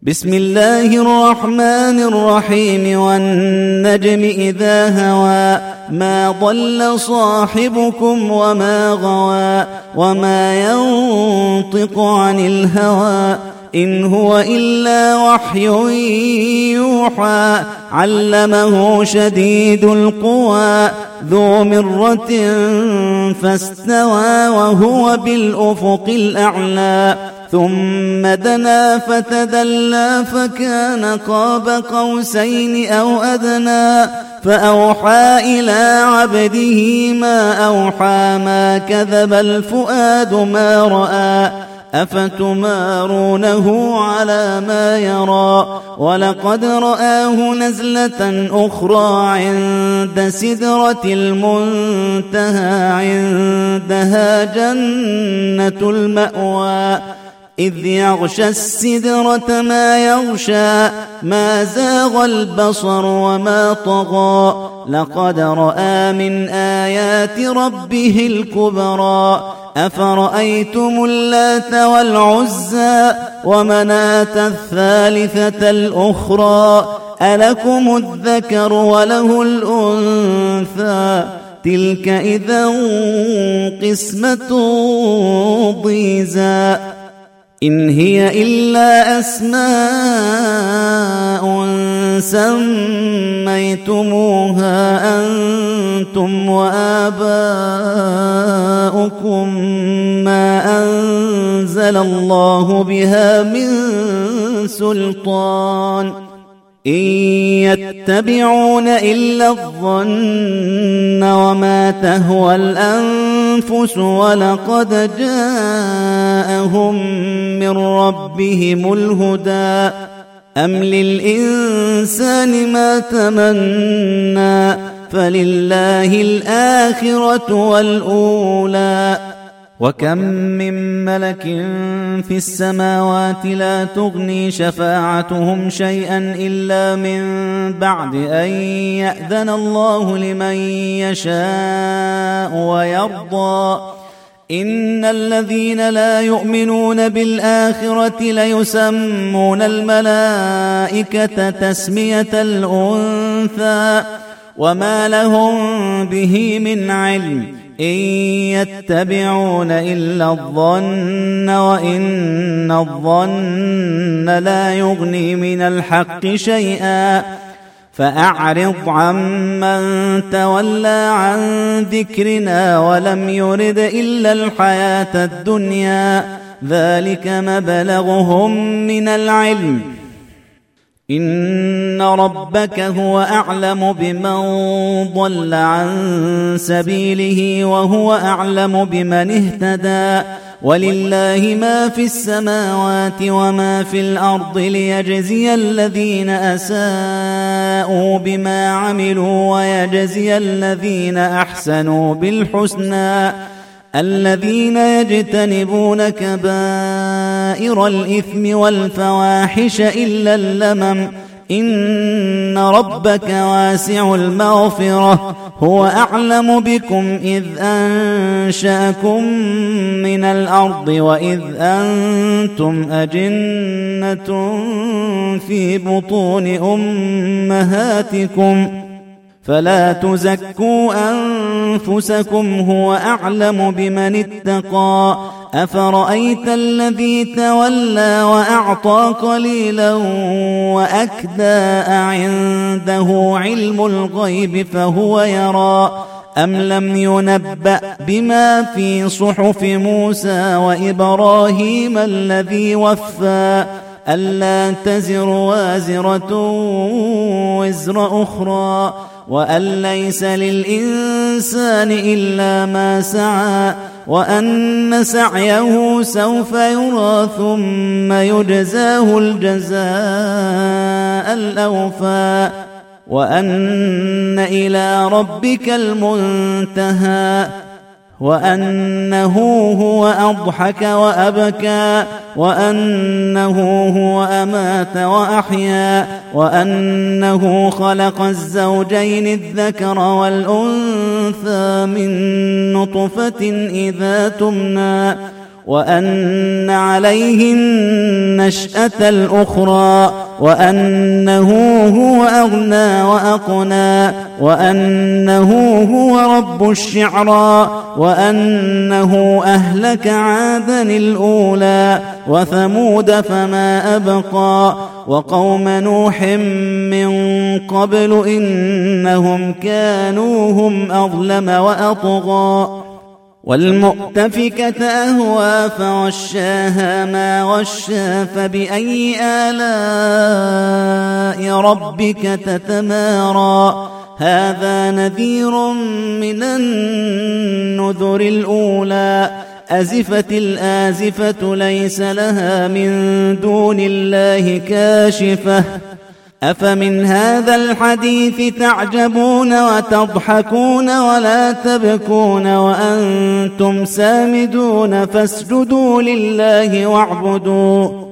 بسم الله الرحمن الرحيم والنجم إذا هوى ما ضل صاحبكم وما غوى وما ينطق عن الهوى إن هو إلا وحي يوحى علمه شديد القوى ذو مرة فاستوى وهو بالأفق الأعلى ثم دنا فتدلى فكان قاب قوسين أو أدنى فأوحى إلى عبده ما أوحى ما كذب الفؤاد ما رأى أفتمارونه على ما يرى ولقد رآه نزلة أخرى عند سدرة المنتهى عندها جنة المأوى إذ يغشى السدرة ما يغشى ما زاغ البصر وما طغى لقد رأى من آيات ربه الكبرى أفرأيتم اللات والعزى ومناة الثالثة الأخرى ألكم الذكر وله الأنثى تلك إذا قسمة ضيزى إن هي إلا أسماء سميتموها أنتم وآباؤكم ما أنزل الله بها من سلطان إن يتبعون إلا الظن وما تهوى الأنفس ولقد جاءهم من ربهم الهدى أم للإنسان ما تمنى فلله الآخرة والأولى وكم من ملك في السماوات لا تغني شفاعتهم شيئا إلا من بعد أن يأذن الله لمن يشاء ويرضى إن الذين لا يؤمنون بالآخرة ليسمون الملائكة تسمية الأنثى وما لهم به من علم إن يتبعون إلا الظن وإن الظن لا يغني من الحق شيئا فأعرض عمن تولى عن ذكرنا ولم يرد إلا الحياة الدنيا ذلك مبلغهم من العلم إن ربك هو أعلم بمن ضل عن سبيله وهو أعلم بمن اهتدى ولله ما في السماوات وما في الأرض ليجزي الذين أساءوا بما عملوا ويجزي الذين أحسنوا بالحسنى الذين يجتنبون كبائر الإثم والفواحش إلا اللمم إن ربك واسع المغفرة هو أعلم بكم إذ أنشأكم من الأرض وإذ أنتم أجنة في بطون أمهاتكم فلا تزكوا أنفسكم هو أعلم بمن اتقى أفرأيت الذي تولى وأعطى قليلا وأكدى أعنده علم الغيب فهو يرى أم لم ينبأ بما في صحف موسى وإبراهيم الذي وفى ألا تزر وازرة وزر أخرى وأن ليس للإنسان إلا ما سعى وأن سعيه سوف يرى ثم يجزاه الجزاء الأوفى وأن إلى ربك المنتهى وأنه هو أضحك وأبكى وأنه هو أمات وأحيا وأنه خلق الزوجين الذكر والأنثى من نطفة إذا تمنى وأن عليه النشأة الأخرى وأنه هو أغنى وأقنى وأنه هو رب الشعرى وأنه أهلك عادا الأولى وثمود فما أبقى وقوم نوح من قبل إنهم كانوا هم أظلم وأطغى والمؤتفكة أهوى فغشاها ما غشا فبأي آلاء ربك تتمارى هذا نذير من النذر الأولى أزفت الآزفة ليس لها من دون الله كاشفة أفمن هذا الحديث تعجبون وتضحكون ولا تبكون وأنتم سامدون فاسجدوا لله واعبدوا